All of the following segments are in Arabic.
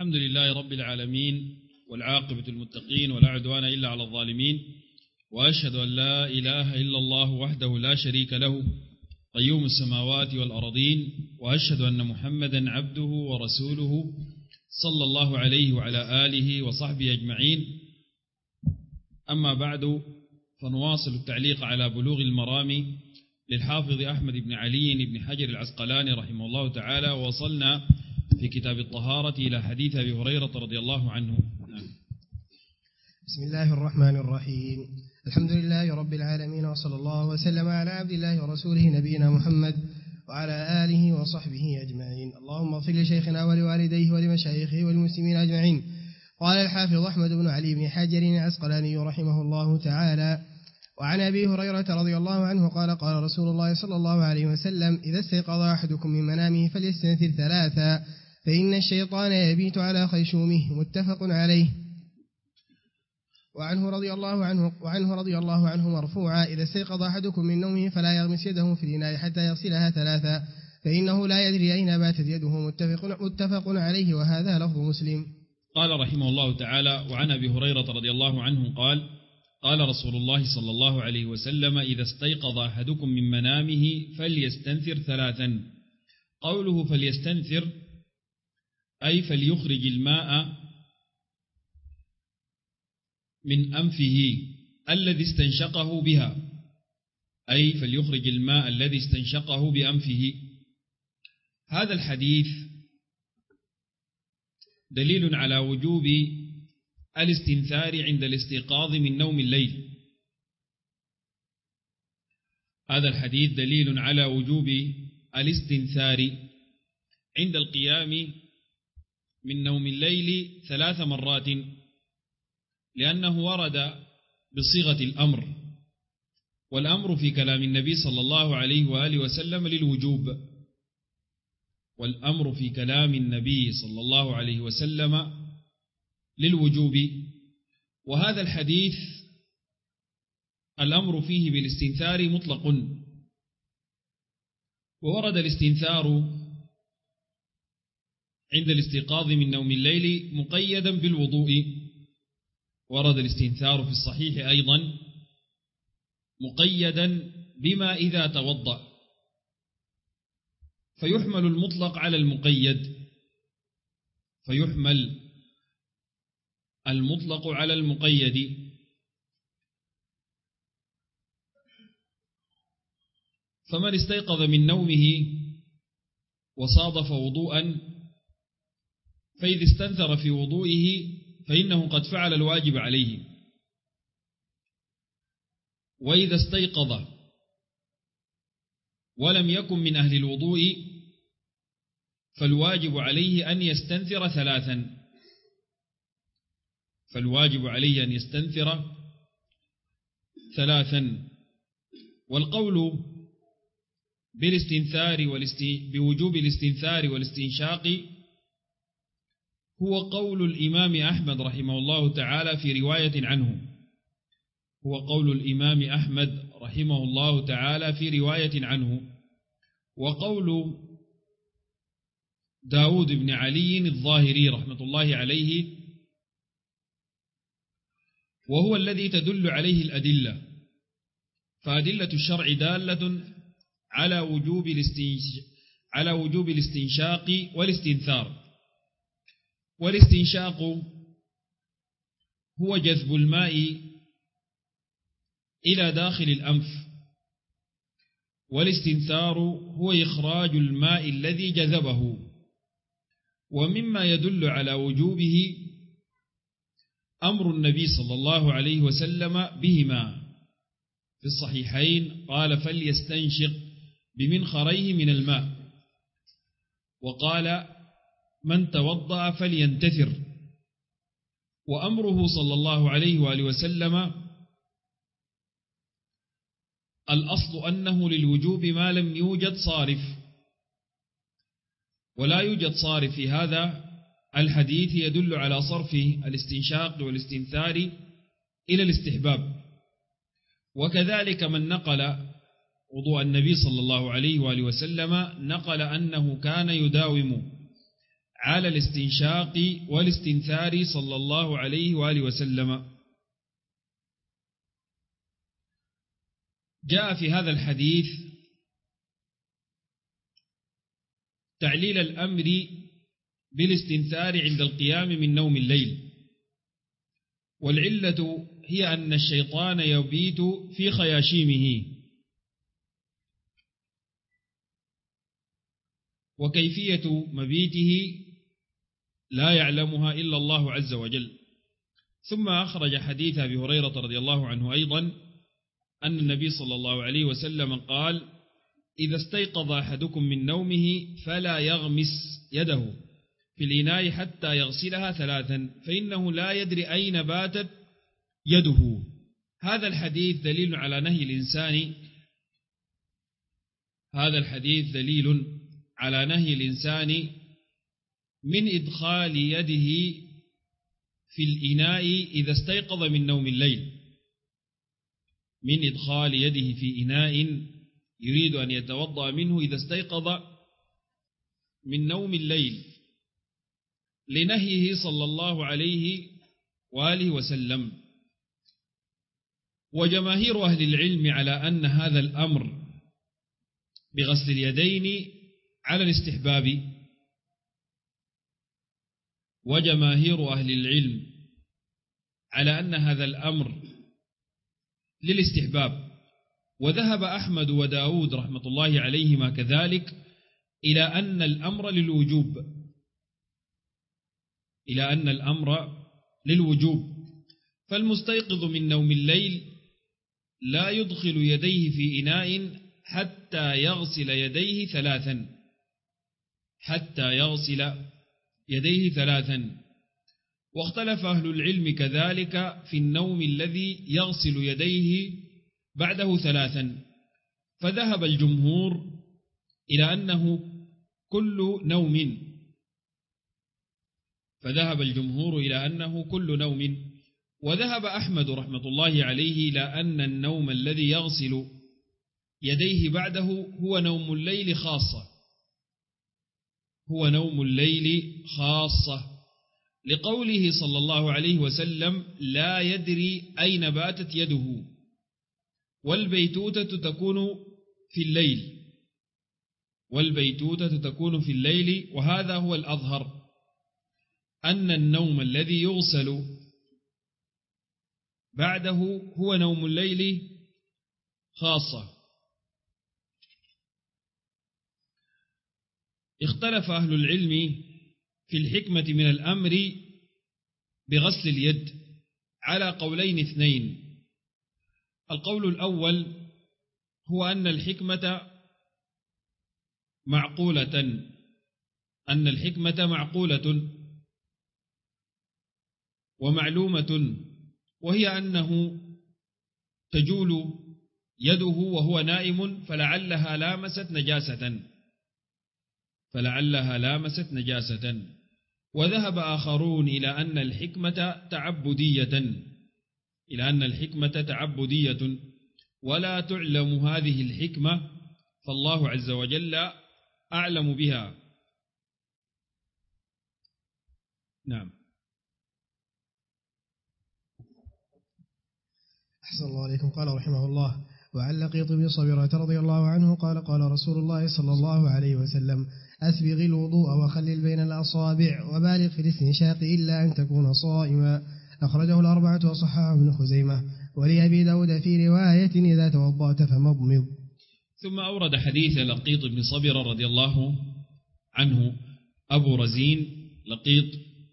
الحمد لله رب العالمين والعاقبة المتقين ولا عدوان إلا على الظالمين، وأشهد أن لا إله إلا الله وحده لا شريك له قيوم السماوات والأرضين، وأشهد أن محمدا عبده ورسوله صلى الله عليه وعلى آله وصحبه أجمعين. أما بعد، فنواصل التعليق على بلوغ المرام للحافظ أحمد بن علي بن حجر العسقلاني رحمه الله تعالى، ووصلنا في كتاب الطهارة إلى حديث أبي هريرة رضي الله عنه. بسم الله الرحمن الرحيم. الحمد لله رب العالمين، وصلى الله وسلم على عبد الله ورسوله نبينا محمد وعلى آله وصحبه أجمعين. اللهم اغفر لشيخنا ولوالديه ولمشايخه والمسلمين أجمعين. قال الحافظ أحمد بن علي بن حجر العسقلاني رحمه الله تعالى: وعن أبي هريرة رضي الله عنه قال: قال رسول الله صلى الله عليه وسلم: إذا استيقظ أحدكم من منامه فليستنثر ثلاثا، فإن الشيطان يبيت على خيشومه. متفق عليه. وعنه رضي الله عنه مرفوعا: إذا استيقظ أحدكم من نومه فلا يغمس يده في الإناء حتى يغسلها ثلاثا، فإنه لا يدري أين باتت يده. متفق عليه، وهذا لفظ مسلم. قال رحمه الله تعالى: وعن أبي هريرة رضي الله عنه قال: قال رسول الله صلى الله عليه وسلم: إذا استيقظ أحدكم من منامه فليستنثر ثلاثا. قوله فليستنثر أي فليخرج الماء من أنفه الذي استنشقه بها، أي فليخرج الماء الذي استنشقه بأنفه. هذا الحديث دليل على وجوب الاستنثار عند الاستيقاظ من نوم الليل. هذا الحديث دليل على وجوب الاستنثار عند القيام من نوم الليل 3 مرات، لأنه ورد بصيغة الأمر، والأمر في كلام النبي صلى الله عليه وآله وسلم للوجوب، والأمر في كلام النبي صلى الله عليه وسلم للوجوب. وهذا الحديث الأمر فيه بالاستنثار مطلق، وورد الاستنثار عند الاستيقاظ من نوم الليل مقيدا بالوضوء، ورد الاستنثار في الصحيح أيضا مقيدا بما إذا توضأ، فيحمل المطلق على المقيد، فيحمل المطلق على المقيد. فمن استيقظ من نومه وصادف وضوءا فإذا استنثر في وضوئه فإنه قد فعل الواجب عليه، وإذا استيقظ ولم يكن من أهل الوضوء فالواجب عليه أن يستنثر 3، فالواجب عليه أن يستنثر 3. والقول بوجوب الاستنثار والاستنشاق هو قول الإمام أحمد رحمه الله تعالى في رواية عنه، هو قول الإمام أحمد رحمه الله تعالى في رواية عنه، وقول داود بن علي الظاهري رحمة الله عليه، وهو الذي تدل عليه الأدلة. فأدلة الشرع دالة على وجوب الاستنشاق والاستنثار. والاستنشاق هو جذب الماء إلى داخل الأنف، والاستنثار هو إخراج الماء الذي جذبه. ومما يدل على وجوبه أمر النبي صلى الله عليه وسلم بهما في الصحيحين، قال: فليستنشق بمنخريه من الماء، وقال: من توضأ فلينتثر. وأمره صلى الله عليه وآله وسلم الأصل أنه للوجوب ما لم يوجد صارف، ولا يوجد صارف في هذا الحديث يدل على صرف الاستنشاق والاستنثار إلى الاستحباب. وكذلك من نقل وضوء النبي صلى الله عليه وآله وسلم نقل أنه كان يداوم على الاستنشاق والاستنثار صلى الله عليه وآله وسلم. جاء في هذا الحديث تعليل الأمر بالاستنثار عند القيام من نوم الليل، والعلة هي أن الشيطان يبيت في خياشيمه، وكيفية مبيته لا يعلمها إلا الله عز وجل. ثم أخرج حديث أبي هريرة رضي الله عنه أيضا أن النبي صلى الله عليه وسلم قال: إذا استيقظ أحدكم من نومه فلا يغمس يده في الإناء حتى يغسلها 3 فإنه لا يدري أين باتت يده. هذا الحديث دليل على نهي الإنسان من إدخال يده في الإناء إذا استيقظ من نوم الليل، من إدخال يده في إناء يريد أن يتوضأ منه إذا استيقظ من نوم الليل، لنهيه صلى الله عليه وآله وسلم. وجماهير أهل العلم على أن هذا الأمر بغسل اليدين على الاستحباب، وجماهير أهل العلم على أن هذا الأمر للاستحباب. وذهب أحمد وداود رحمة الله عليهما كذلك إلى أن الأمر للوجوب، فالمستيقظ من نوم الليل لا يدخل يديه في إناء حتى يغسل يديه 3. واختلف أهل العلم كذلك في النوم الذي يغسل يديه بعده 3، فذهب الجمهور إلى أنه كل نوم، وذهب أحمد رحمة الله عليه إلى أن النوم الذي يغسل يديه بعده هو نوم الليل خاصة، لقوله صلى الله عليه وسلم: لا يدري أين باتت يده. والبيتوتة تكون في الليل، وهذا هو الأظهر، أن النوم الذي يغسل بعده هو نوم الليل خاصة. اختلف أهل العلم في الحكمة من الأمر بغسل اليد على قولين 2. القول الأول هو أن الحكمة معقولة ومعلومة، وهي أنه تجول يده وهو نائم فلعلها لامست نجاسة. وذهب آخرون إلى أن الحكمة تعبدية ولا تعلم هذه الحكمة، فالله عز وجل أعلم بها. نعم. أحسن الله عليكم. قال رحمه الله: وعن لقيط بن صبيرة رضي الله عنه قال: قال رسول الله صلى الله عليه وسلم: أسبغ الوضوء وخلل بين الأصابع وبالغ في الاستنشاق إلا أن تكون صائما. أخرجه الأربعة وصححه ابن خزيمة. ولأبي داود في رواية: إذا توضأت فمضمض. ثم أورد حديث لقيط بن صبيرة رضي الله عنه أبو رزين لقيط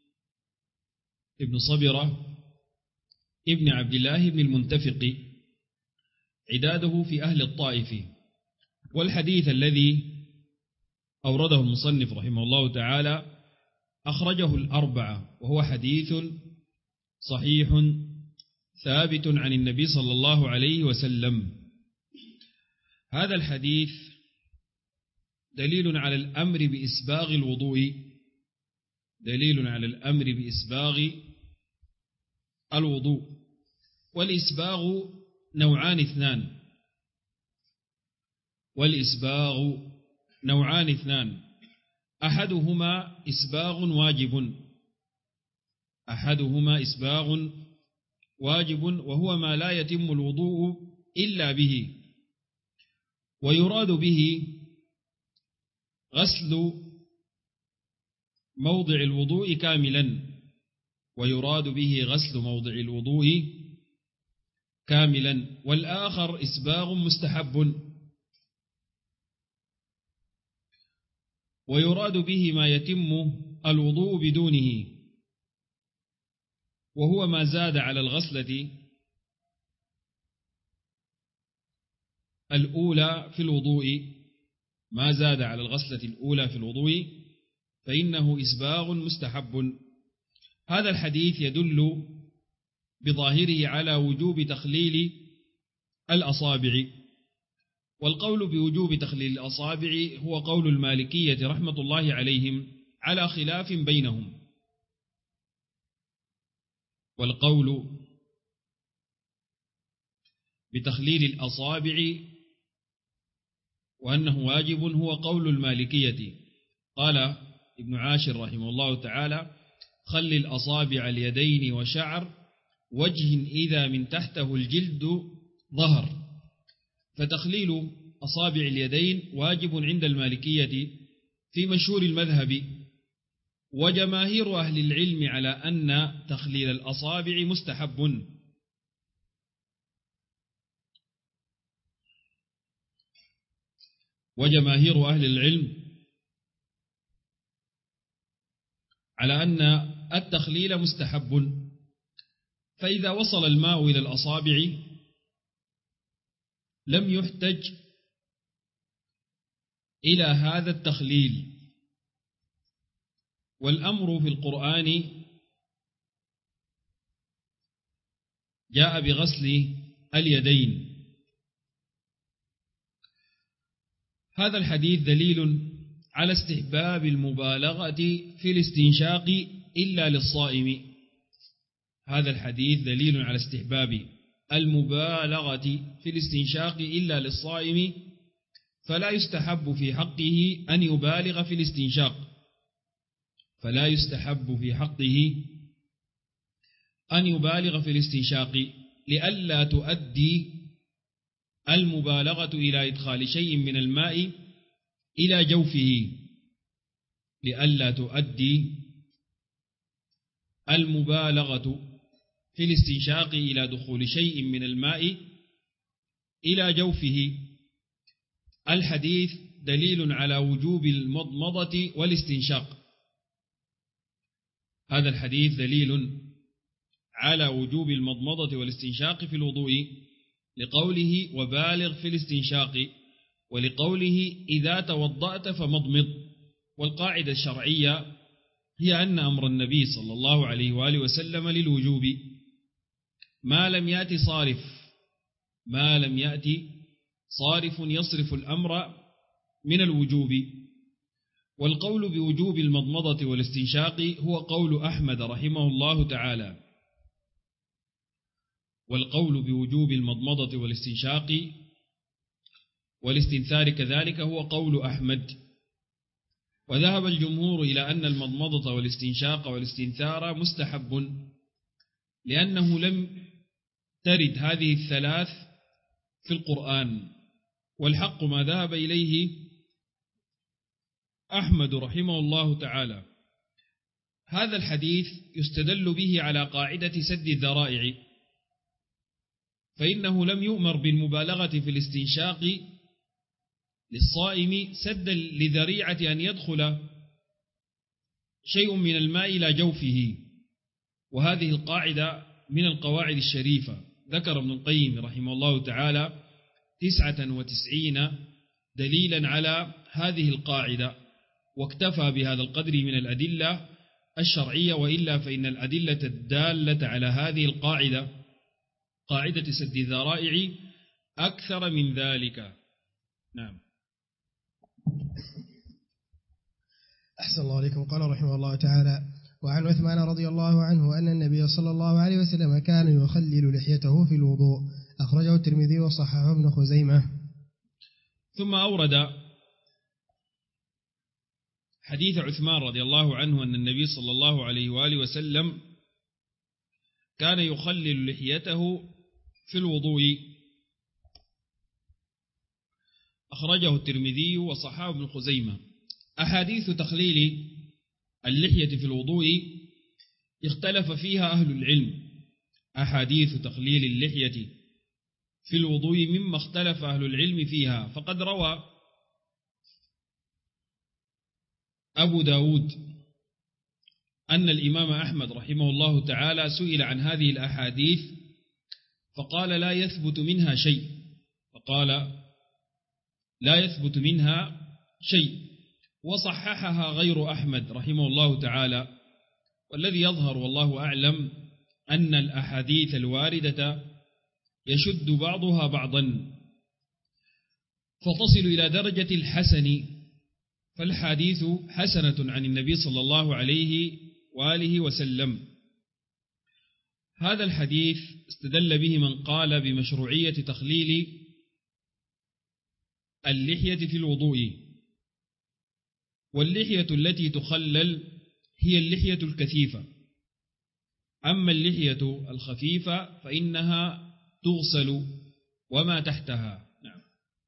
ابن صبيرة ابن عبد الله بن المنتفق، عداده في أهل الطائف. والحديث الذي أورده المصنف رحمه الله تعالى أخرجه الأربعة، وهو حديث صحيح ثابت عن النبي صلى الله عليه وسلم. هذا الحديث دليل على الأمر بإسباغ الوضوء. والإسباغ نوعان اثنان. أحدهما إسباغ واجب وهو ما لا يتم الوضوء إلا به، ويراد به غسل موضع الوضوء كاملا، والآخر إسباغ مستحب، ويراد به ما يتم الوضوء بدونه، وهو ما زاد على الغسلة الأولى في الوضوء فإنه إسباغ مستحب. هذا الحديث يدل بظاهره على وجوب تخليل الأصابع، والقول بوجوب تخليل الأصابع هو قول المالكية رحمة الله عليهم على خلاف بينهم، والقول بتخليل الأصابع وأنه واجب هو قول المالكية. قال ابن عاشر رحمه الله تعالى: خلل الأصابع اليدين وشعر وجه إذا من تحته الجلد ظهر. فتخليل أصابع اليدين واجب عند المالكية في مشهور المذهب، وجماهير أهل العلم على أن تخليل الأصابع مستحب. وجماهير أهل العلم على أن التخليل مستحب، فإذا وصل الماء إلى الأصابع لم يحتج إلى هذا التخليل. والأمر في القرآن جاء بغسل اليدين. هذا الحديث دليل على استحباب المبالغة في الاستنشاق إلا للصائم. هذا الحديث دليل على استحباب المبالغة في الاستنشاق إلا للصائم، فلا يستحب في حقه أن يبالغ في الاستنشاق، لئلا تؤدي المبالغة إلى إدخال شيء من الماء إلى جوفه، لئلا تؤدي المبالغة في الاستنشاق إلى دخول شيء من الماء إلى جوفه. الحديث دليل على وجوب المضمضة والاستنشاق. هذا الحديث دليل على وجوب المضمضة والاستنشاق في الوضوء، لقوله وبالغ في الاستنشاق، ولقوله إذا توضأت فمضمض. والقاعدة الشرعية هي أن أمر النبي صلى الله عليه وآله وسلم للوجوب ما لم يأتي صارف يصرف الأمر من الوجوب. والقول بوجوب المضمضة والاستنشاق هو قول أحمد رحمه الله تعالى، والقول بوجوب المضمضة والاستنشاق والاستنثار كذلك هو قول أحمد. وذهب الجمهور إلى أن المضمضة والاستنشاق والاستنثار مستحب، لأنه لم ترد هذه الثلاث في القرآن، والحق ما ذهب إليه أحمد رحمه الله تعالى. هذا الحديث يستدل به على قاعدة سد الذرائع، فإنه لم يؤمر بالمبالغة في الاستنشاق للصائم سدا لذريعة أن يدخل شيء من الماء إلى جوفه. وهذه القاعدة من القواعد الشريفة. ذكر ابن القيم رحمه الله تعالى 99 دليلا على هذه القاعدة، واكتفى بهذا القدر من الأدلة الشرعية، وإلا فإن الأدلة الدالة على هذه القاعدة قاعدة سد الذرائع أكثر من ذلك. نعم. أحسن الله عليكم. قال رحمه الله تعالى: وعن عثمان رضي الله عنه أن النبي صلى الله عليه وسلم كان يخلل لحيته في الوضوء. أخرجه الترمذي وصححه ابن خزيمة. ثم أورد حديث عثمان رضي الله عنه أن النبي صلى الله عليه وآله وسلم كان يخلل لحيته في الوضوء، أخرجه الترمذي وصححه ابن خزيمة. أحاديث تخليل اللحية في الوضوء اختلف فيها أهل العلم. أحاديث تخليل اللحية في الوضوء مما اختلف أهل العلم فيها، فقد روى أبو داود أن الإمام أحمد رحمه الله تعالى سئل عن هذه الأحاديث فقال لا يثبت منها شيء، وصححها غير أحمد رحمه الله تعالى. والذي يظهر والله أعلم أن الأحاديث الواردة يشد بعضها بعضا فتصل إلى درجة الحسن، فالحديث حسنة عن النبي صلى الله عليه وآله وسلم. هذا الحديث استدل به من قال بمشروعية تخليل اللحية في الوضوء، واللحية التي تخلل هي اللحية الكثيفة، أما اللحية الخفيفة فإنها تغسل وما تحتها. نعم.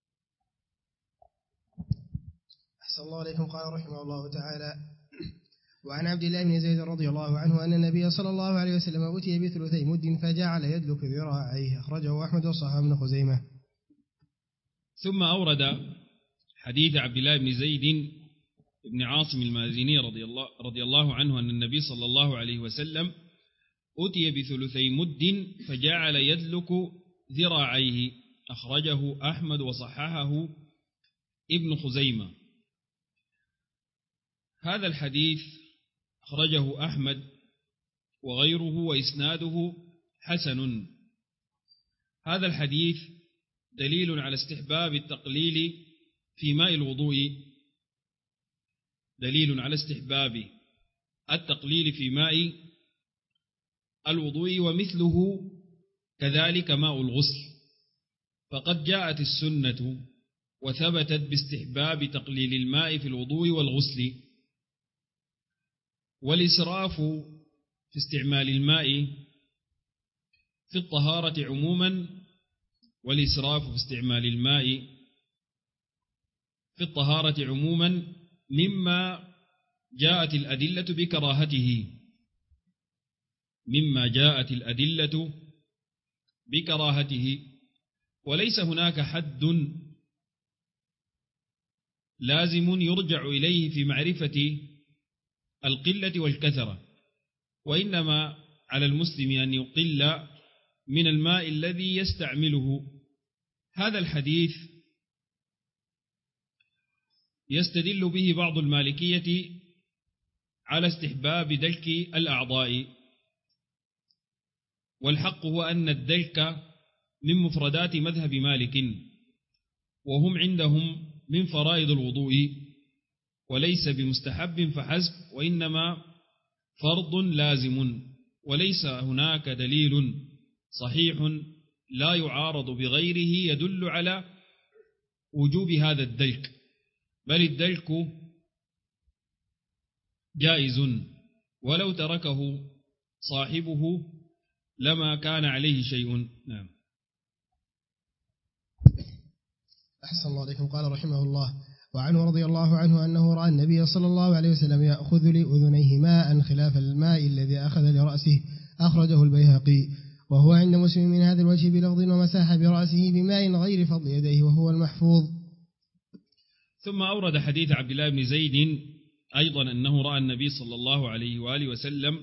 أحسن الله عليكم. قال رحمه الله تعالى: وعن عبد الله بن زيد رضي الله عنه أن النبي صلى الله عليه وسلم أتي بثلثي مد فجعل يدلك ذراعيه، أخرجه أحمد وصححه ابن خزيمة. ثم أورد حديث عبد الله بن زيد بن عاصم المازني رضي الله عنه أن النبي صلى الله عليه وسلم أتي بثلثي مد فجعل يدلك ذراعيه، أخرجه أحمد وصححه ابن خزيمة. هذا الحديث أخرجه أحمد وغيره وإسناده حسن. هذا الحديث دليل على استحباب التقليل في ماء الوضوء، دليل على استحباب التقليل في ماء الوضوء، ومثله كذلك ماء الغسل، فقد جاءت السنة وثبتت باستحباب تقليل الماء في الوضوء والغسل. والإسراف في استعمال الماء في الطهارة عموما، والإسراف في استعمال الماء في الطهارة عموما مما جاءت الأدلة بكراهته، وليس هناك حد لازم يرجع إليه في معرفة القلة والكثرة، وإنما على المسلم أن يقل من الماء الذي يستعمله. هذا الحديث يستدل به بعض المالكية على استحباب دلك الأعضاء، والحق هو أن الدلك من مفردات مذهب مالك، وهم عندهم من فرائض الوضوء، وليس بمستحب فحسب، وإنما فرض لازم، وليس هناك دليل صحيح لا يعارض بغيره يدل على وجوب هذا الدلك، بل الدلك جائز، ولو تركه صاحبه لما كان عليه شيء. نعم. أحسن الله عليكم. قال رحمه الله: وعنه رضي الله عنه أنه رأى النبي صلى الله عليه وسلم يأخذ لأذنيه ماء خلاف الماء الذي أخذ لرأسه، أخرجه البيهقي، وهو عند مسلم من هذا الوجه بلفظ: ومسح برأسه بماء غير فضل يديه، وهو المحفوظ. ثم أورد حديث عبد الله بن زيد أيضا أنه رأى النبي صلى الله عليه وآله وسلم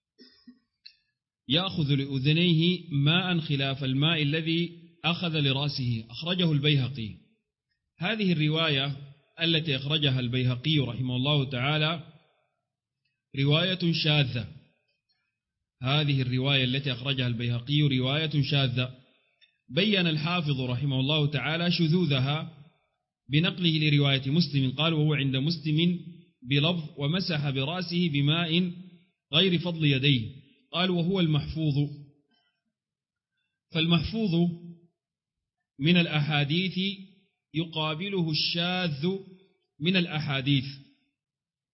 يأخذ لأذنيه ماء خلاف الماء الذي أخذ لرأسه، أخرجه البيهقي. هذه الرواية التي أخرجها البيهقي رحمه الله تعالى رواية شاذة، هذه الرواية التي أخرجها البيهقي رواية شاذة، بيّن الحافظ رحمه الله تعالى شذوذها بنقله لرواية مسلم، قال: وهو عند مسلم بلفظ: ومسح برأسه بماء غير فضل يديه، قال: وهو المحفوظ. فالمحفوظ من الأحاديث يقابله الشاذ من الأحاديث،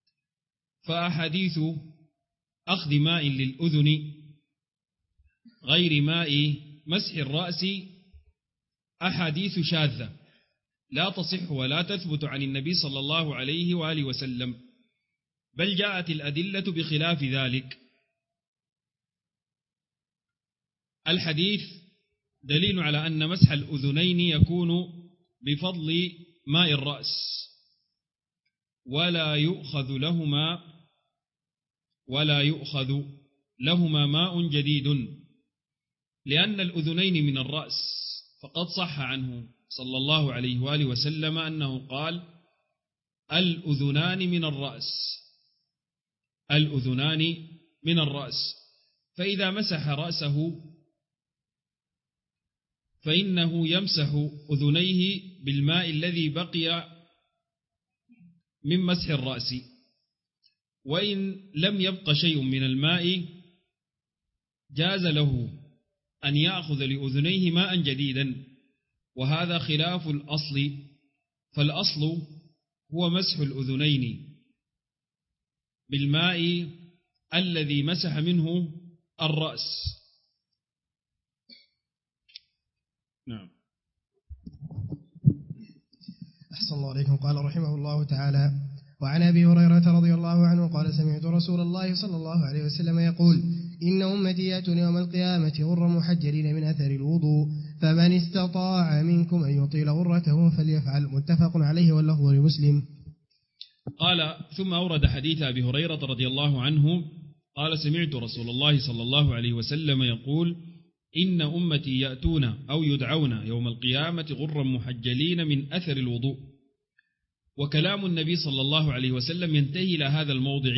فأحاديث أخذ ماء للأذن غير ماء مسح الرأس أحاديث شاذة لا تصح ولا تثبت عن النبي صلى الله عليه وآله وسلم، بل جاءت الأدلة بخلاف ذلك. الحديث دليل على أن مسح الأذنين يكون بفضل ماء الرأس، ولا يؤخذ لهما ماء جديد، لأن الأذنين من الرأس، فقد صح عنه صلى الله عليه وآله وسلم أنه قال: الأذنان من الرأس، فإذا مسح رأسه فإنه يمسح أذنيه بالماء الذي بقي من مسح الرأس، وإن لم يبق شيء من الماء جاز له أن يأخذ لأذنيه ماء جديدا، وهذا خلاف الأصل، فالأصل هو مسح الأذنين بالماء الذي مسح منه الرأس. نعم. أحسن الله عليكم. قال رحمه الله تعالى: وعن أبي هريرة رضي الله عنه قال: سمعت رسول الله صلى الله عليه وسلم يقول: إن أمتي يأتون يوم القيامة غر محجلين من أثر الوضوء، فمن استطاع منكم أن يطيل غرته فليفعل. متفق عليه واللفظ لمسلم. قال: ثم أورد حديث أبي هريرة رضي الله عنه قال: سمعت رسول الله صلى الله عليه وسلم يقول: إن أمتي يأتون أو يدعون يوم القيامة غرا محجلين من أثر الوضوء. وكلام النبي صلى الله عليه وسلم ينتهي إلى هذا الموضع.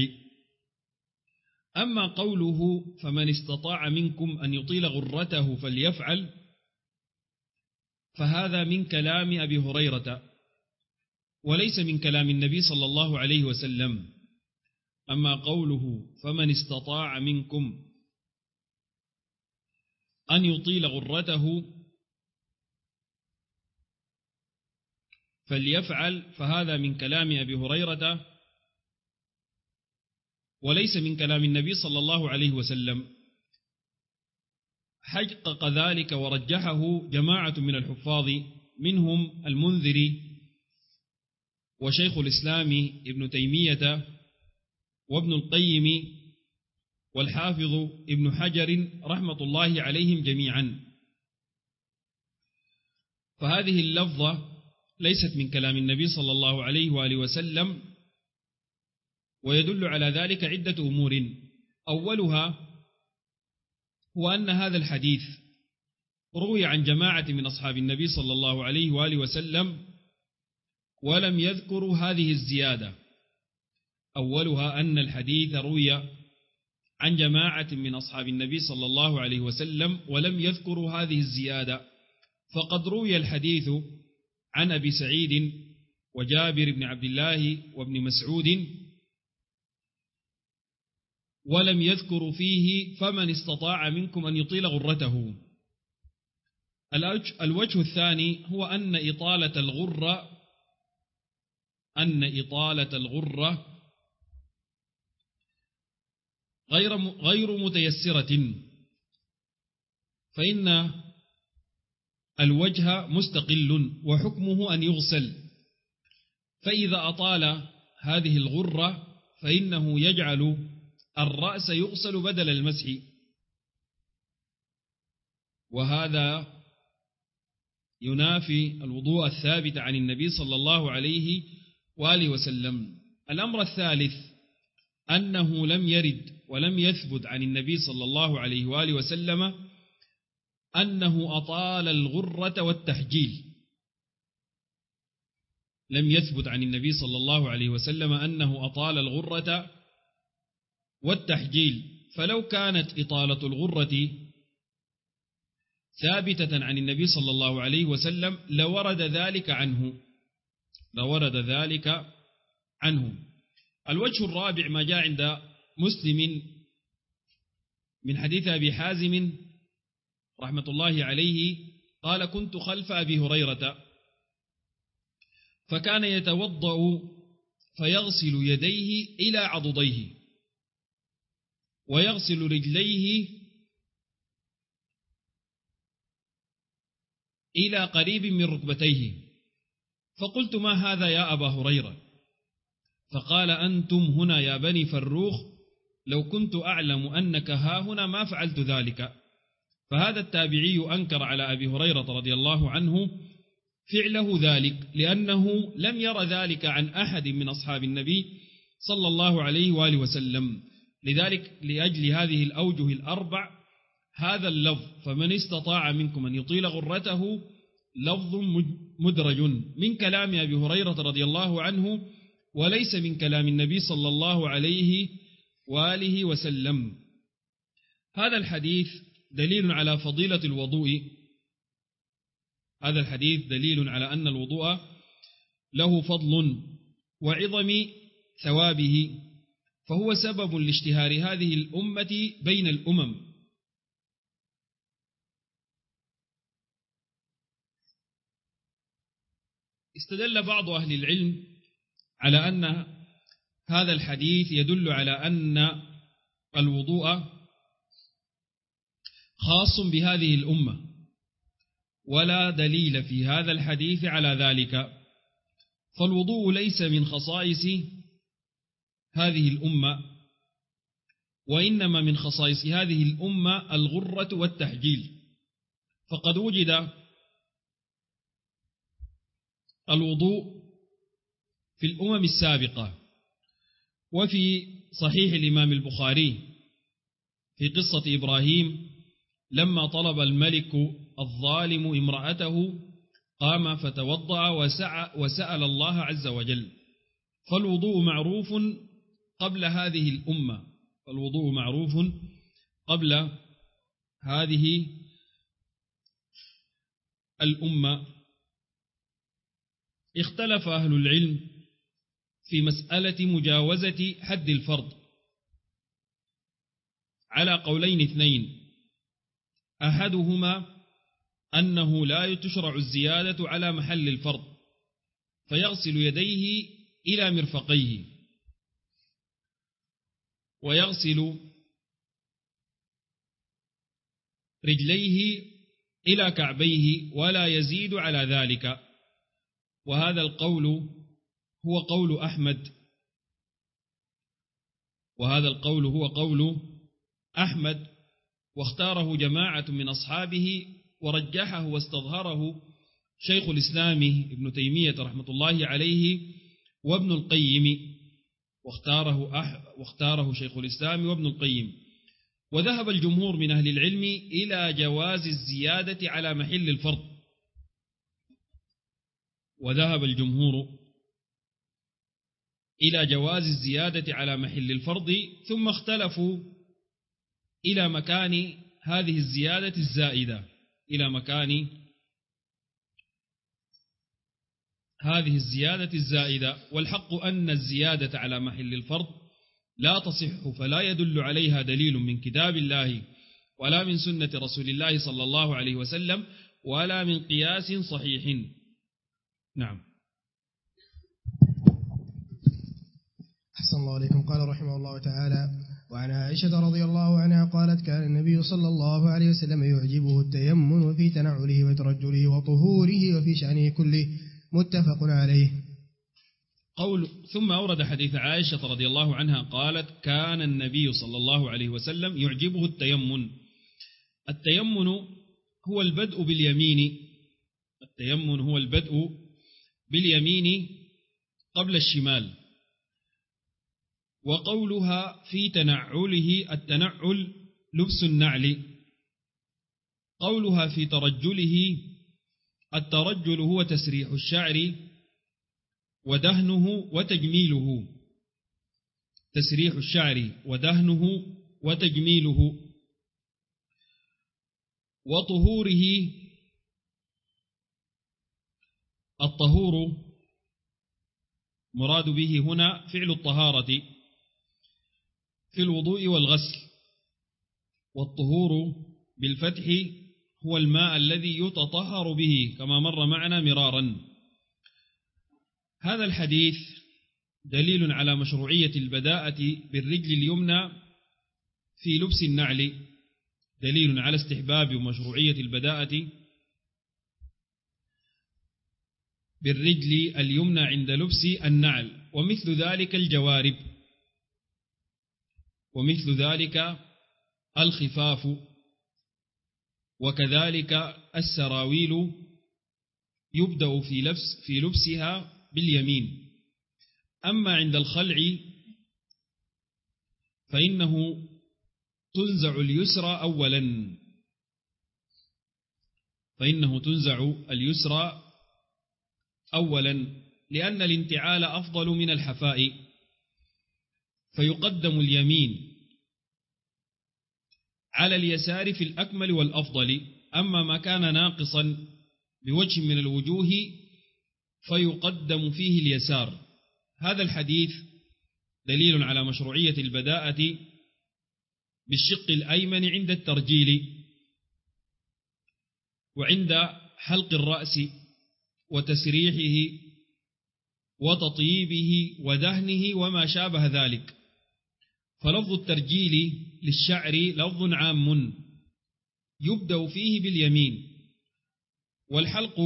أما قوله: فمن استطاع منكم أن يطيل غرته فليفعل، فهذا من كلام أبي هريرة وليس من كلام النبي صلى الله عليه وسلم. أما قوله: فمن استطاع منكم أن يطيل غرته فليفعل، فهذا من كلام أبي هريرة وليس من كلام النبي صلى الله عليه وسلم. حقق ذلك ورجحه جماعة من الحفاظ، منهم المنذري وشيخ الإسلام ابن تيمية وابن القيم والحافظ ابن حجر رحمة الله عليهم جميعا. فهذه اللفظة ليست من كلام النبي صلى الله عليه وآله وسلم، ويدل على ذلك عدة أمور. أولها هو أن هذا الحديث روي عن جماعة من أصحاب النبي صلى الله عليه وآله وسلم ولم يذكروا هذه الزيادة. أولها أن الحديث روي عن جماعة من أصحاب النبي صلى الله عليه وسلم ولم يذكروا هذه الزيادة، فقد روي الحديث عن أبي سعيد وجابر بن عبد الله وابن مسعود ولم يذكروا فيه فمن استطاع منكم أن يطيل غرته. الوجه الثاني هو أن إطالة الغرة غير متيسرة، فإن الوجه مستقل وحكمه أن يغسل، فإذا أطال هذه الغرة فإنه يجعل الرأس يغسل بدل المسح، وهذا ينافي الوضوء الثابت عن النبي صلى الله عليه وآله وسلم. الأمر الثالث أنه لم يرد ولم يثبت عن النبي صلى الله عليه وآله وسلم أنه أطال الغرة والتحجيل. لم يثبت عن النبي صلى الله عليه وسلم أنه أطال الغرة والتحجيل، فلو كانت إطالة الغرة ثابتة عن النبي صلى الله عليه وسلم لورد ذلك عنه. الوجه الرابع ما جاء عند مسلم من حديث أبي حازم رحمة الله عليه قال: كنت خلف أبي هريرة فكان يتوضأ فيغسل يديه إلى عضديه ويغسل رجليه إلى قريب من ركبتيه. فقلت: ما هذا يا أبا هريرة؟ فقال: أنتم هنا يا بني فروخ، لو كنت أعلم أنك هاهنا ما فعلت ذلك. فهذا التابعي أنكر على أبي هريرة رضي الله عنه فعله ذلك، لأنه لم ير ذلك عن أحد من أصحاب النبي صلى الله عليه وآله وسلم. لذلك لأجل هذه الأوجه الأربع هذا اللفظ فمن استطاع منكم أن يطيل غرته لفظ مدرج من كلام أبي هريرة رضي الله عنه، وليس من كلام النبي صلى الله عليه وآله وسلم. هذا الحديث دليل على فضيلة الوضوء، هذا الحديث دليل على أن الوضوء له فضل وعظم ثوابه، فهو سبب لاشتهار هذه الأمة بين الأمم. استدل بعض أهل العلم على أن هذا الحديث يدل على أن الوضوء خاص بهذه الأمة، ولا دليل في هذا الحديث على ذلك، فالوضوء ليس من خصائص هذه الأمة، وإنما من خصائص هذه الأمة الغرة والتحجيل. فقد وجد الوضوء في الأمم السابقة، وفي صحيح الإمام البخاري في قصة إبراهيم لما طلب الملك الظالم امرأته قام فتوضأ وسأل الله عز وجل. فالوضوء معروف قبل هذه الأمة، فالوضوء معروف قبل هذه الأمة. اختلف أهل العلم في مسألة مجاوزة حد الفرض على قولين اثنين، أحدهما أنه لا تشرع الزيادة على محل الفرض، فيغسل يديه إلى مرفقيه ويغسل رجليه إلى كعبيه ولا يزيد على ذلك. وهذا القول هو قول أحمد، وهذا القول هو قول أحمد، واختاره جماعة من أصحابه ورجحه واستظهره شيخ الإسلام ابن تيمية رحمة الله عليه وابن القيم، واختاره شيخ الإسلام وابن القيم. وذهب الجمهور من أهل العلم إلى جواز الزيادة على محل الفرض، وذهب الجمهور إلى جواز الزيادة على محل الفرض، ثم اختلفوا إلى مكان هذه الزيادة الزائدة، إلى مكان هذه الزيادة الزائدة. والحق أن الزيادة على محل الفرض لا تصح، فلا يدل عليها دليل من كتاب الله ولا من سنة رسول الله صلى الله عليه وسلم ولا من قياس صحيح. نعم. أحسن الله عليكم. قال رحمه الله تعالى: وعن عائشة رضي الله عنها قالت: كان النبي صلى الله عليه وسلم يعجبه التيمم في تنعله وترجله وطهوره وفي شأنه كله، متفق عليه. ثم أورد حديث عائشة رضي الله عنها قالت: كان النبي صلى الله عليه وسلم يعجبه التيمم. التيمم هو البدء باليمين، التيمم هو البدء باليمين قبل الشمال. وقولها في تنعله، التنعل لبس النعل. قولها في ترجله، الترجل هو تسريح الشعر ودهنه وتجميله، تسريح الشعر ودهنه وتجميله. وطهوره، الطهور مراد به هنا فعل الطهارة في الوضوء والغسل، والطهور بالفتح هو الماء الذي يتطهر به كما مر معنا مرارا. هذا الحديث دليل على مشروعية البداءة بالرجل اليمنى في لبس النعل، دليل على استحباب ومشروعية البداءة بالرجل اليمنى عند لبس النعل، ومثل ذلك الجوارب، ومثل ذلك الخفاف، وكذلك السراويل يبدأ في لبسها باليمين. أما عند الخلع فإنه تنزع اليسرى أولا، لأن الانتعال أفضل من الحفاء، فيقدم اليمين على اليسار في الأكمل والأفضل. أما ما كان ناقصا بوجه من الوجوه فيقدم فيه اليسار. هذا الحديث دليل على مشروعية البداءة بالشق الأيمن عند الترجيل وعند حلق الرأس وتسريحه وتطييبه ودهنه وما شابه ذلك. فلفظ الترجيل للشعر لفظ عام يبدأ فيه باليمين، والحلق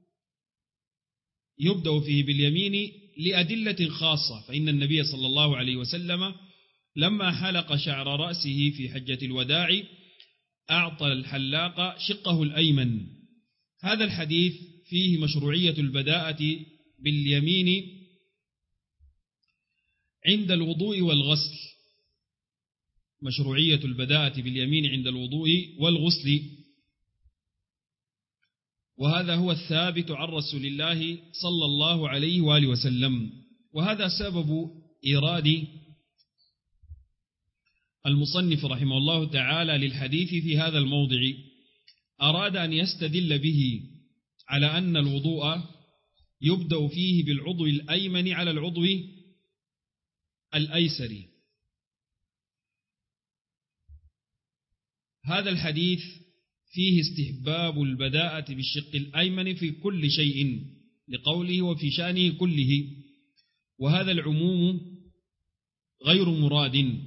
يبدأ فيه باليمين لأدلة خاصة، فإن النبي صلى الله عليه وسلم لما حلق شعر رأسه في حجة الوداع أعطى الحلاق شقه الأيمن. هذا الحديث فيه مشروعية البداءة باليمين عند الوضوء والغسل، مشروعية البداءة باليمين عند الوضوء والغسل، وهذا هو الثابت عن رسول الله صلى الله عليه وآله وسلم. وهذا سبب إيراد المصنف رحمه الله تعالى للحديث في هذا الموضع، أراد أن يستدل به على أن الوضوء يبدأ فيه بالعضو الأيمن على العضو الأيسر. هذا الحديث فيه استحباب البداءة بالشق الأيمن في كل شيء لقوله وفي شأنه كله، وهذا العموم غير مراد،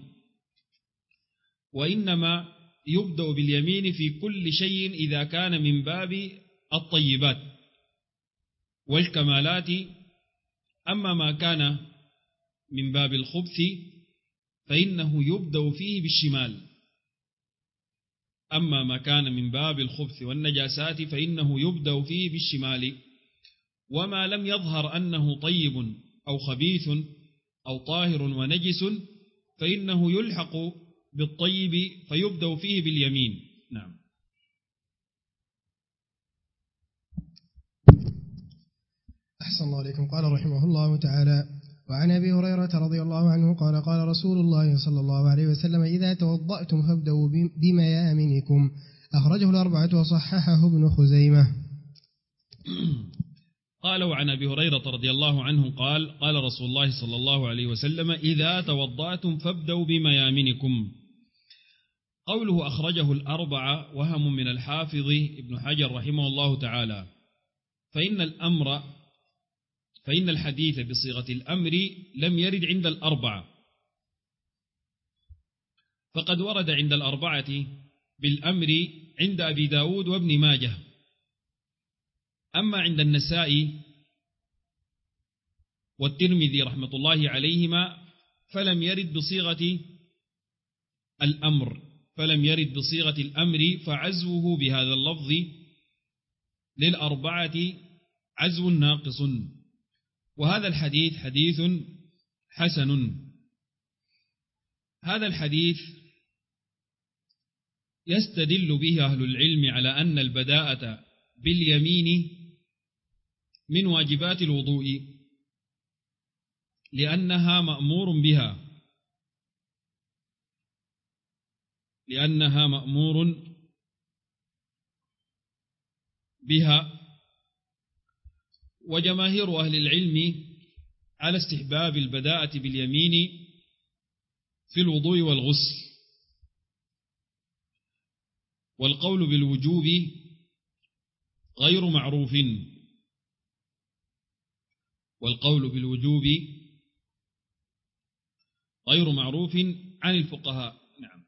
وإنما يبدأ باليمين في كل شيء إذا كان من باب الطيبات والكمالات. أما ما كان من باب الخبث فإنه يبدأ فيه بالشمال، أما ما كان من باب الخبث والنجاسات فإنه يبدأ فيه بالشمال. وما لم يظهر أنه طيب أو خبيث أو طاهر ونجس فإنه يلحق بالطيب فيبدأ فيه باليمين. نعم. أحسن الله عليكم. قال رحمه الله تعالى: وعن أبي هريرة رضي الله عنه قال: قال رسول الله صلى الله عليه وسلم: إذا توضأتم فابدأوا بميامنكم. أخرجه الأربعة وصححه ابن خزيمة. قال: وعن أبي هريرة رضي الله عنه قال: قال رسول الله صلى الله عليه وسلم: إذا توضأتم فابدأوا بميامنكم. قوله أخرجه الأربعة وهم من الحافظ ابن حجر رحمه الله تعالى، فإن الحديث بصيغة الأمر لم يرد عند الأربعة، فقد ورد عند الأربعة بالأمر عند أبي داود وابن ماجه. أما عند النسائي والترمذي رحمة الله عليهما فلم يرد بصيغة الأمر، فعزوه بهذا اللفظ للأربعة عزو ناقص. وهذا الحديث حديث حسن. هذا الحديث يستدل به أهل العلم على أن البداءة باليمين من واجبات الوضوء، لأنها مأمور بها. وجماهير أهل العلم على استحباب البداءة باليمين في الوضوء والغسل، والقول بالوجوب غير معروف، غير معروف عن الفقهاء. نعم.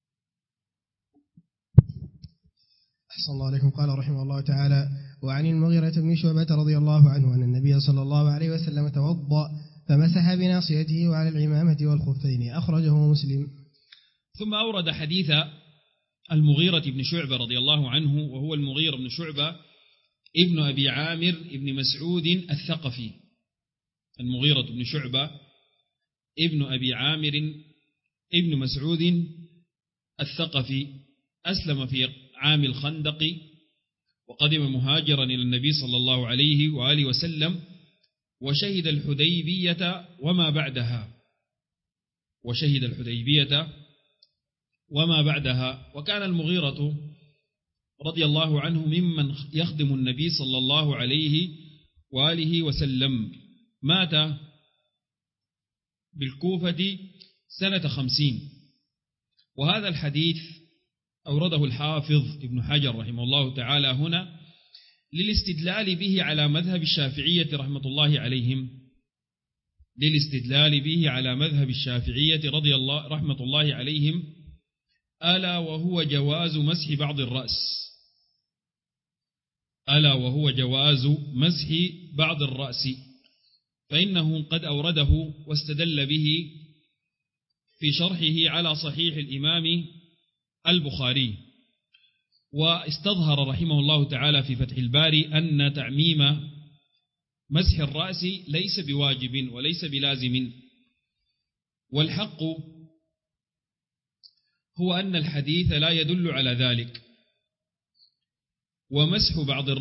أحسن الله عليكم. قال رحمه الله تعالى: وعن المغيرة بن شعبة رضي الله عنه أن النبي صلى الله عليه وسلم توضأ فمسح بناصيته وعلى العمامة والخفين، أخرجه مسلم. ثم أورد حديث المغيرة بن شعبة رضي الله عنه، وهو المغيرة بن شعبة ابن أبي عامر ابن مسعود الثقفي. المغيرة بن شعبة ابن أبي عامر ابن مسعود الثقفي أسلم في عام الخندق، وقدم مهاجرا إلى النبي صلى الله عليه وآله وسلم، وشهد الحديبية وما بعدها، وكان المغيرة رضي الله عنه ممن يخدم النبي صلى الله عليه وآله وسلم. مات بالكوفة سنة 50. وهذا الحديث أورده الحافظ ابن حجر رحمه الله تعالى هنا للاستدلال به على مذهب الشافعية رحمة الله عليهم، رحمة الله عليهم، ألا وهو جواز مسح بعض الرأس، فإنه قد أورده واستدل به في شرحه على صحيح الإمام البخاري. واستظهر رحمه الله تعالى في فتح الباري أن تعميم مسح الرأس ليس بواجب وليس بلازم، والحق هو أن الحديث لا يدل على ذلك، ومسح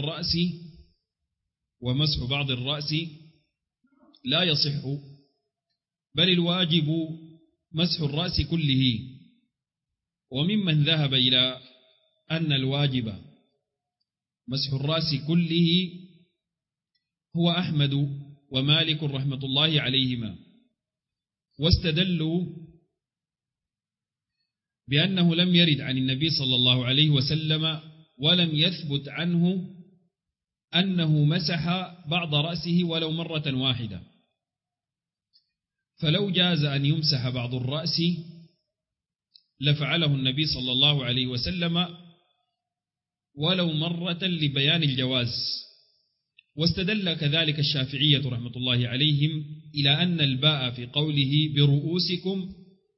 بعض الرأس لا يصح، بل الواجب مسح الرأس كله. وممن ذهب إلى أن الواجب مسح الرأس كله هو أحمد ومالك رحمة الله عليهما، واستدلوا بأنه لم يرد عن النبي صلى الله عليه وسلم ولم يثبت عنه أنه مسح بعض رأسه ولو مرة واحدة، فلو جاز أن يمسح بعض الرأس لفعله النبي صلى الله عليه وسلم ولو مرة لبيان الجواز. واستدل كذلك الشافعية رحمة الله عليهم إلى أن الباء في قوله برؤوسكم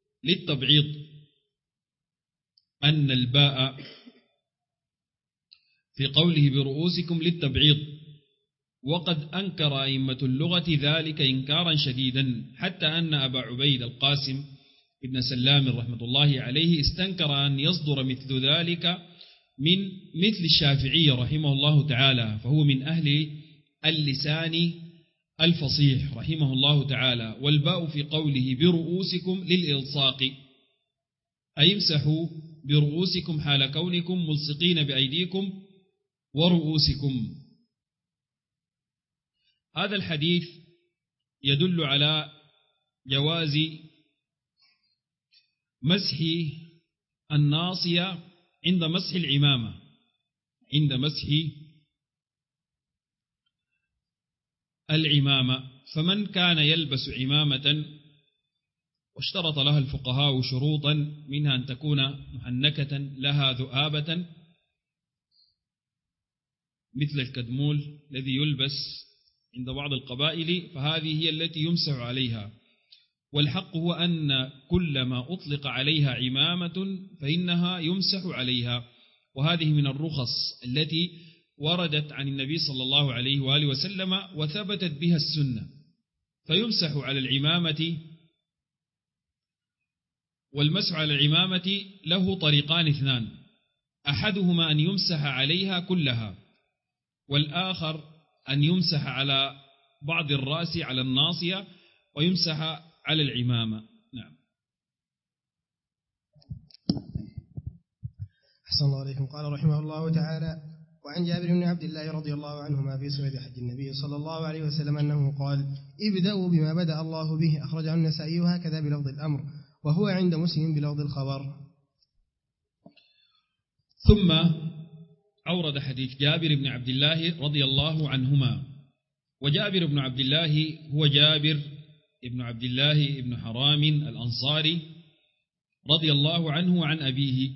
للتبعيض، وقد أنكر أئمة اللغة ذلك إنكارا شديدا، حتى أن أبا عبيد القاسم ابن سلام رحمة الله عليه استنكر أن يصدر مثل ذلك من مثل الشافعي رحمه الله تعالى، فهو من أهل اللسان الفصيح رحمه الله تعالى. والباء في قوله برؤوسكم للإلصاق، أي امسحوا برؤوسكم حال كونكم ملصقين بأيديكم ورؤوسكم. هذا الحديث يدل على جواز مسح الناصية عند مسح العمامة. فمن كان يلبس عمامة واشترط لها الفقهاء شروطا، منها أن تكون محنكة لها ذؤابة مثل الكدمول الذي يلبس عند بعض القبائل، فهذه هي التي يمسح عليها. والحق هو أن كل ما أطلق عليها عمامة فإنها يمسح عليها، وهذه من الرخص التي وردت عن النبي صلى الله عليه وآله وسلم وثبتت بها السنة، فيمسح على العمامة. والمسح على العمامة له طريقان اثنان، أحدهما أن يمسح عليها كلها، والآخر أن يمسح على بعض الرأس على الناصية ويمسح على العمامة. نعم. أحسن الله عليكم. قال رحمه الله تعالى: وعن جابر بن عبد الله رضي الله عنهما في صفة حج النبي صلى الله عليه وسلم أنه قال: ابدأوا بما بدأ الله به، أخرجه النسائي هكذا بلفظ الأمر، وهو عند مسلم بلفظ الخبر. ثم أورد حديث جابر بن عبد الله رضي الله عنهما. وجابر بن عبد الله هو جابر ابن عبد الله ابن حرام الأنصاري رضي الله عنه وعن أبيه.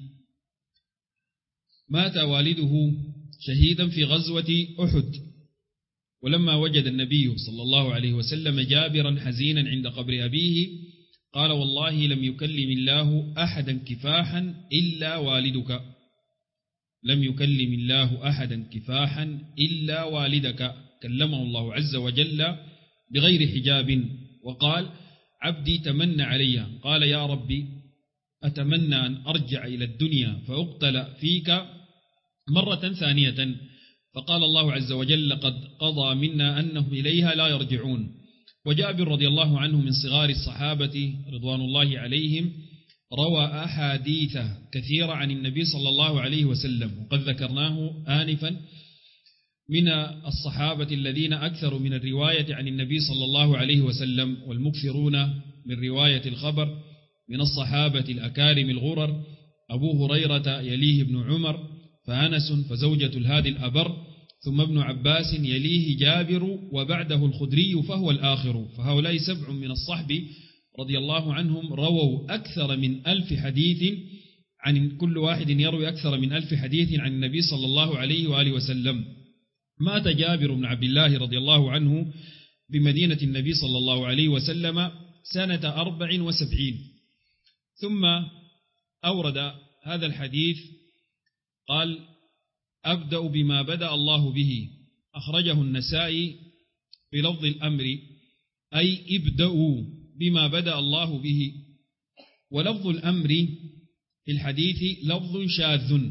مات والده شهيدا في غزوة أحد، ولما وجد النبي صلى الله عليه وسلم جابرا حزينا عند قبر أبيه قال: والله لم يكلم الله أحدا كفاحا إلا والدك، لم يكلم الله أحدا كفاحا إلا والدك، كلمه الله عز وجل بغير حجاب. وقال: عبدي تمنى علي، قال: يا ربي أتمنى أن أرجع إلى الدنيا فأقتل فيك مرة ثانية، فقال الله عز وجل: قد قضى منا أنهم إليها لا يرجعون. وجابر رضي الله عنه من صغار الصحابة رضوان الله عليهم، روى أحاديث كثيرة عن النبي صلى الله عليه وسلم، وقد ذكرناه آنفا من الصحابة الذين أكثروا من الرواية عن النبي صلى الله عليه وسلم، والمكثرون من رواية الخبر من الصحابة الأكارم الغرر: أبو هريرة يليه ابن عمر، فأنس، فزوجة الهادي الأبر، ثم ابن عباس، يليه جابر، وبعده الخدري فهو الآخر. فهؤلاء 7 من الصحب رضي الله عنهم رووا أكثر من 1000 حديث، عن كل واحد يروي أكثر من 1000 حديث عن النبي صلى الله عليه وآله وسلم. مات جابر بن عبد الله رضي الله عنه بمدينة النبي صلى الله عليه وسلم سنة 74. ثم أورد هذا الحديث قال: أبدأ بما بدأ الله به، أخرجه النسائي بلفظ الأمر، أي ابدأوا بما بدأ الله به. ولفظ الأمر في الحديث لفظ شاذ،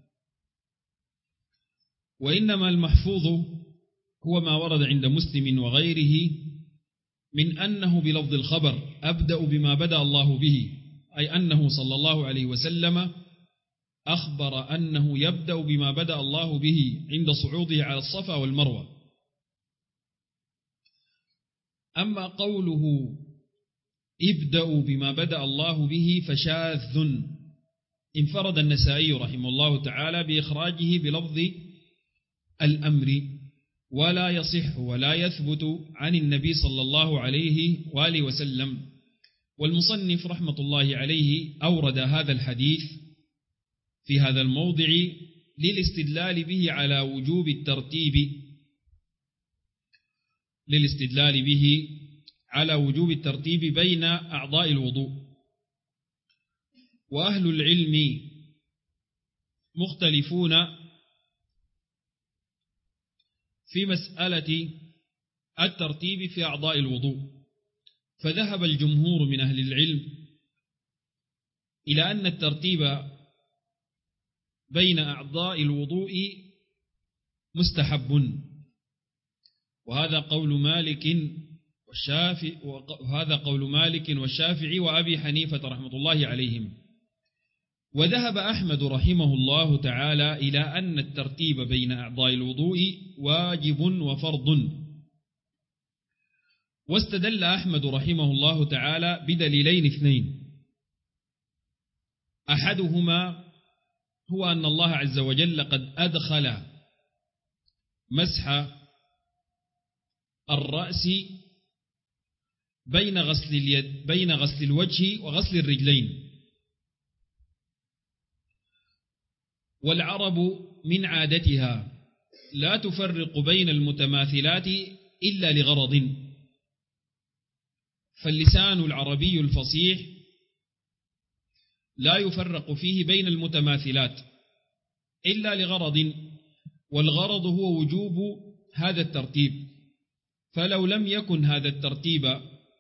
وإنما المحفوظ هو ما ورد عند مسلم وغيره من أنه بلفظ الخبر أبدأ بما بدأ الله به، أي أنه صلى الله عليه وسلم أخبر أنه يبدأ بما بدأ الله به عند صعوده على الصفا والمروة. أما قوله ابدأوا بما بدأ الله به فشاذ، انفرد النسائي رحمه الله تعالى بإخراجه بلفظ الأمر، ولا يصح ولا يثبت عن النبي صلى الله عليه وآله وسلم. والمصنف رحمة الله عليه أورد هذا الحديث في هذا الموضع للاستدلال به على وجوب الترتيب، للاستدلال به على وجوب الترتيب بين أعضاء الوضوء. وأهل العلم مختلفون في مسألة الترتيب في أعضاء الوضوء، فذهب الجمهور من أهل العلم إلى أن الترتيب بين أعضاء الوضوء مستحب، وهذا قول مالك والشافعي وأبي حنيفة رحمة الله عليهم. وذهب أحمد رحمه الله تعالى إلى أن الترتيب بين أعضاء الوضوء واجب وفرض. واستدل أحمد رحمه الله تعالى بدليلين 2: أحدهما هو أن الله عز وجل قد أدخل مسح الرأس بين غسل الوجه وغسل الرجلين. والعرب من عادتها لا تفرق بين المتماثلات إلا لغرض، فاللسان العربي الفصيح لا يفرق فيه بين المتماثلات إلا لغرض، والغرض هو وجوب هذا الترتيب. فلو لم يكن هذا الترتيب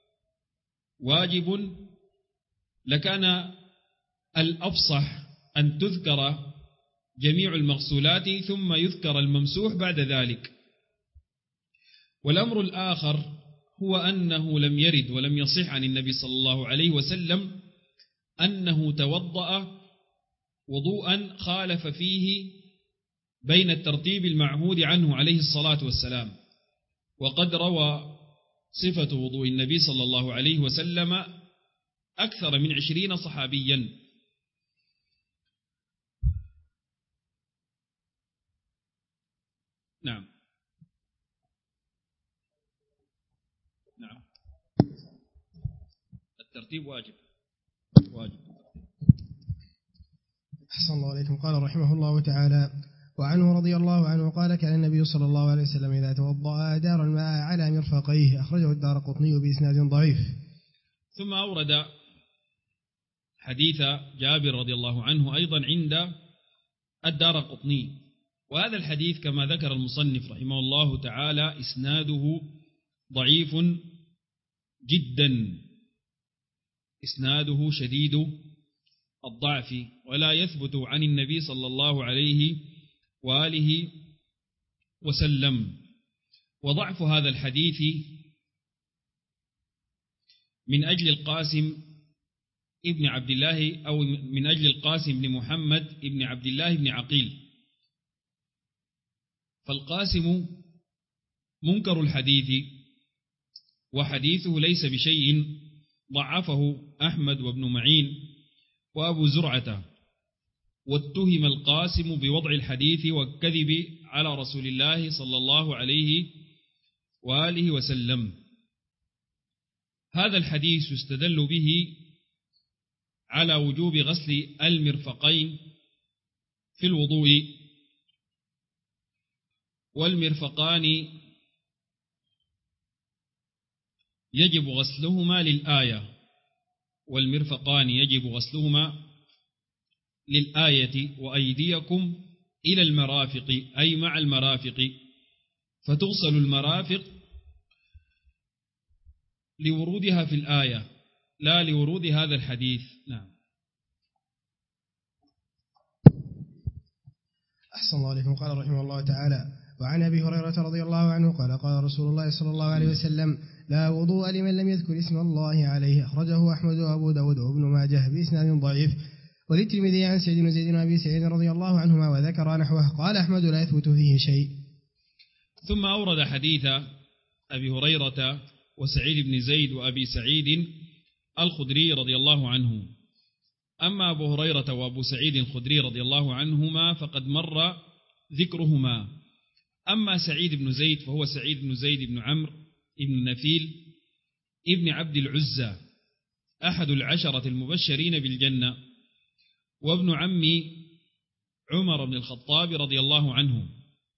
واجب لكان الأفصح أن تذكر جميع المغسولات ثم يذكر الممسوح بعد ذلك. والأمر الآخر هو أنه لم يرد ولم يصح عن النبي صلى الله عليه وسلم أنه توضأ وضوءا خالف فيه بين الترتيب المعهود عنه عليه الصلاة والسلام. وقد روى صفة وضوء النبي صلى الله عليه وسلم أكثر من 20 صحابيا. نعم. الترتيب واجب. أحسن الله عليكم. قال رحمه الله تعالى: وعنه رضي الله عنه قال: كان النبي صلى الله عليه وسلم إذا توضأ دار الماء على مرفقيه. أخرجه الدارقطني بإسناد ضعيف. ثم أورد حديث جابر رضي الله عنه أيضا عند الدارقطني، وهذا الحديث كما ذكر المصنف رحمه الله تعالى إسناده ضعيف جدا، إسناده شديد الضعف، ولا يثبت عن النبي صلى الله عليه وآله وسلم. وضعف هذا الحديث من أجل القاسم ابن عبد الله، أو من أجل القاسم بن محمد ابن عبد الله بن عقيل، فالقاسم منكر الحديث وحديثه ليس بشيء، ضعفه أحمد وابن معين وأبو زرعة، واتهم القاسم بوضع الحديث والكذب على رسول الله صلى الله عليه وآله وسلم. هذا الحديث يستدل به على وجوب غسل المرفقين في الوضوء، والمرفقان يجب غسلهما للآية، والمرفقان يجب غسلهما للآية: وأيديكم إلى المرافق، أي مع المرافق، فتغسل المرافق لورودها في الآية لا لورود هذا الحديث. نعم. أحسن الله عليكم. قال رحمه الله تعالى: وعن أبي هريرة رضي الله عنه قال: قال رسول الله صلى الله عليه وسلم: لا وضوء لمن لم يذكر اسم الله عليه. أخرجه أحمد وأبو داود وابن ماجه بإسناد ضعيف. وللترمذي عن سعيد بن زيد وأبي سعيد رضي الله عنهما وذكر نحوه. قال أحمد: لا يثبت فيه شيء. ثم أورد حديث أبي هريرة وسعيد بن زيد وأبي سعيد الخدري رضي الله عنه. أما أبو هريرة وأبو سعيد الخدري رضي الله عنهما فقد مر ذكرهما. أما سعيد بن زيد فهو سعيد بن زيد بن عمرو بن نفيل ابن عبد العزى، أحد العشرة المبشرين بالجنة، وابن عم عمر بن الخطاب رضي الله عنه،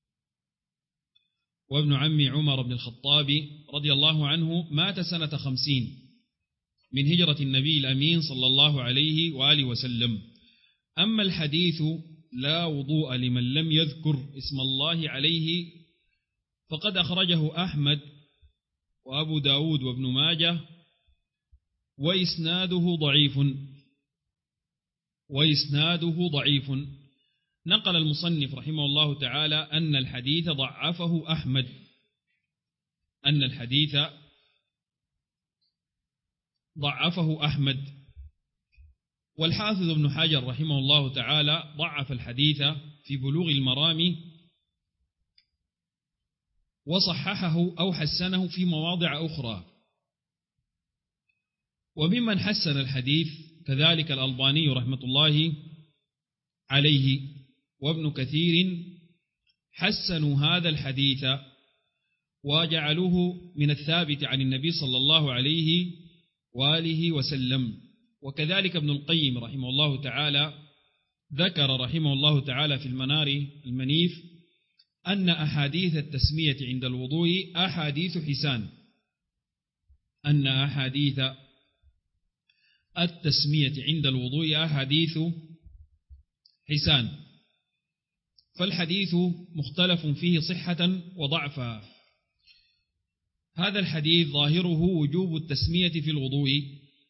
وابن عم عمر بن الخطاب رضي الله عنه مات سنة 50 من هجرة النبي الأمين صلى الله عليه وآله وسلم. أما الحديث لا وضوء لمن لم يذكر اسم الله عليه فقد أخرجه أحمد وأبو داود وابن ماجه، وإسناده ضعيف. نقل المصنف رحمه الله تعالى أن الحديث ضعفه أحمد، والحافظ ابن حجر رحمه الله تعالى ضعف الحديث في بلوغ المرام، وصححه أو حسنه في مواضع أخرى. وممن حسن الحديث كذلك الألباني رحمة الله عليه وابن كثير حسنوا هذا الحديث وجعلوه من الثابت عن النبي صلى الله عليه وآله وسلم. وكذلك ابن القيم رحمه الله تعالى ذكر رحمه الله تعالى في المنار المنيف أن أحاديث التسمية عند الوضوء أحاديث حسان، أن أحاديث التسمية عند الوضوء أحاديث حسان، فالحديث مختلف فيه صحة وضعفا. هذا الحديث ظاهره وجوب التسمية في الوضوء،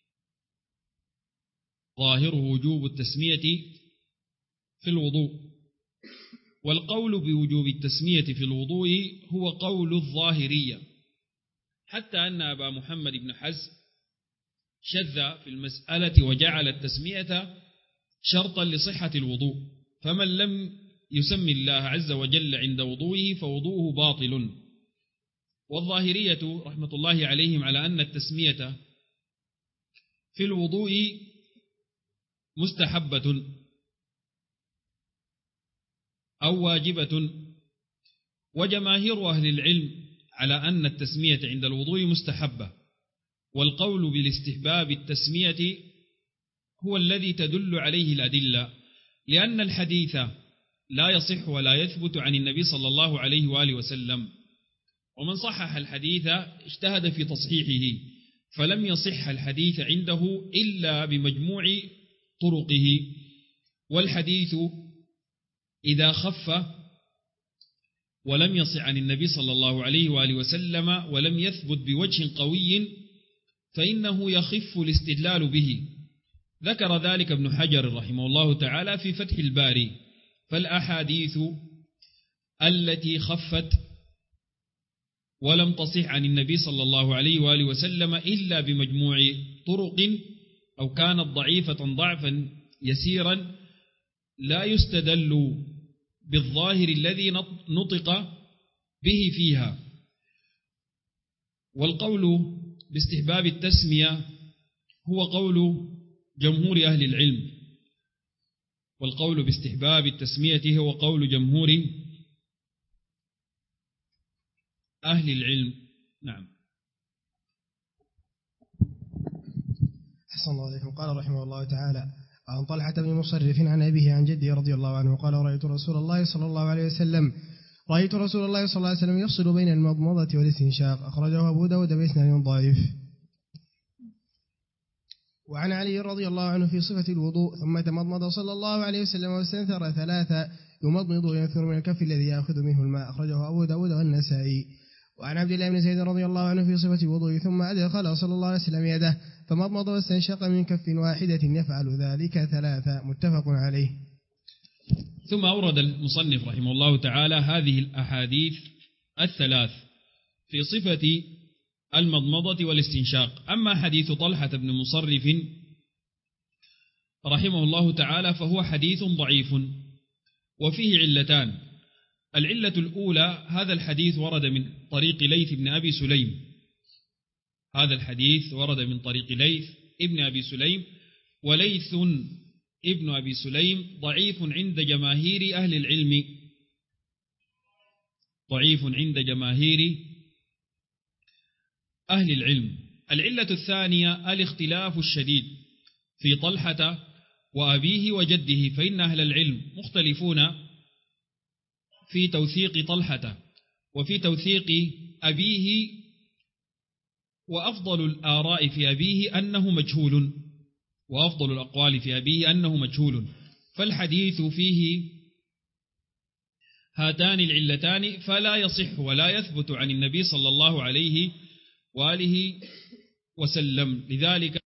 والقول بوجوب التسمية في الوضوء هو قول الظاهرية، حتى أن أبا محمد بن حزم شذ في المسألة وجعل التسمية شرطا لصحة الوضوء، فمن لم يسمي الله عز وجل عند وضوئه فوضوءه باطل. والظاهرية رحمة الله عليهم على أن التسمية في الوضوء مستحبة أو واجبة، وجماهير أهل العلم على أن التسمية عند الوضوء مستحبة، والقول بالاستحباب التسمية هو الذي تدل عليه الأدلة، لأن الحديث لا يصح ولا يثبت عن النبي صلى الله عليه وآله وسلم، ومن صحح الحديث اجتهد في تصحيحه، فلم يصح الحديث عنده إلا بمجموع طرقه. والحديث إذا خف ولم يصح عن النبي صلى الله عليه وآله وسلم ولم يثبت بوجه قوي فإنه يخف الاستدلال به. ذكر ذلك ابن حجر رحمه الله تعالى في فتح الباري. فالأحاديث التي خفت ولم تصح عن النبي صلى الله عليه وآله وسلم إلا بمجموع طرق أو كانت ضعيفة ضعفا يسيرا لا يستدل بالظاهر الذي نطق به فيها. والقول باستحباب التسمية هو قول جمهور أهل العلم، والقول باستحباب التسمية هو قول جمهور أهل العلم. نعم. أحسن الله عليكم. قال رحمه الله تعالى: عن طلحة بن مصرف عن أبيه عن جده رضي الله عنه قال: رأيت رسول الله صلى الله عليه وسلم يفصل بين المضمضة والاستنشاق. أخرجه أبو داود بإسناد ضعيف. وعن علي رضي الله عنه في صفة الوضوء: ثم تمضمض صلى الله عليه وسلم واستنثر ثلاثة، يمضمض وينثر من الكف الذي يأخذ منه الماء. أخرجه أبو داود والنسائي. وعن عبد الله بن زيد رضي الله عنه في صفة الوضوء: ثم أدخل صلى الله عليه وسلم يده فمضمض واستنشق من كف واحدة، يفعل ذلك ثلاثة. متفق عليه. ثم أورد المصنف رحمه الله تعالى هذه الأحاديث الثلاث في صفة المضمضة والاستنشاق. أما حديث طلحة بن مصرف رحمه الله تعالى فهو حديث ضعيف وفيه علتان. العلة الأولى: هذا الحديث ورد من طريق ليث بن أبي سليم. هذا الحديث ورد من طريق ليث ابن أبي سليم، وليث ابن أبي سليم ضعيف عند جماهير أهل العلم، ضعيف عند جماهير أهل العلم. العلة الثانية: الاختلاف الشديد في طلحة وأبيه وجده، فإن أهل العلم مختلفون في توثيق طلحة وفي توثيق أبيه، وأفضل الآراء في أبيه أنه مجهول، وأفضل الأقوال في أبيه أنه مجهول. فالحديث فيه هاتان العلتان فلا يصح ولا يثبت عن النبي صلى الله عليه وآله وسلم. لذلك